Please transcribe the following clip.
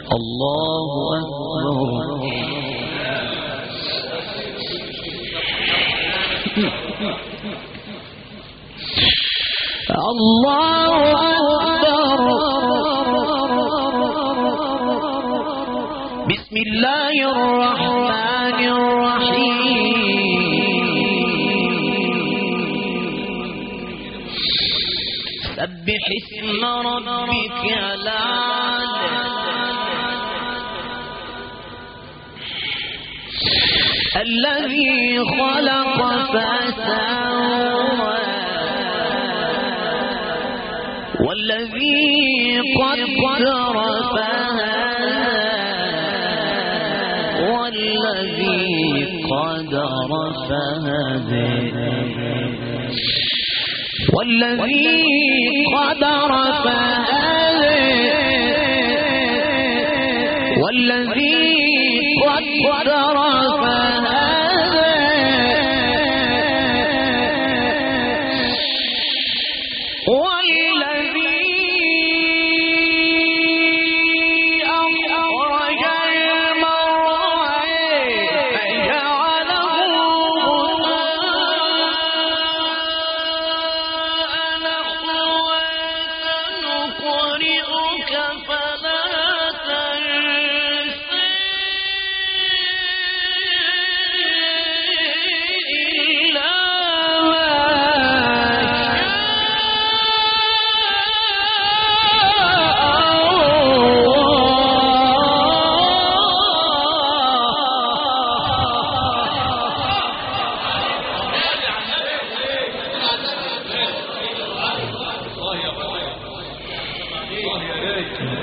الله أكبر. الله أكبر. بسم الله الرحمن الرحيم. سبح اسم ربك الأعلى الذي خلق فسوى والذي قدر فهدى والذي قدر فهدى والذي قدر فهدى والذي قدر فهدى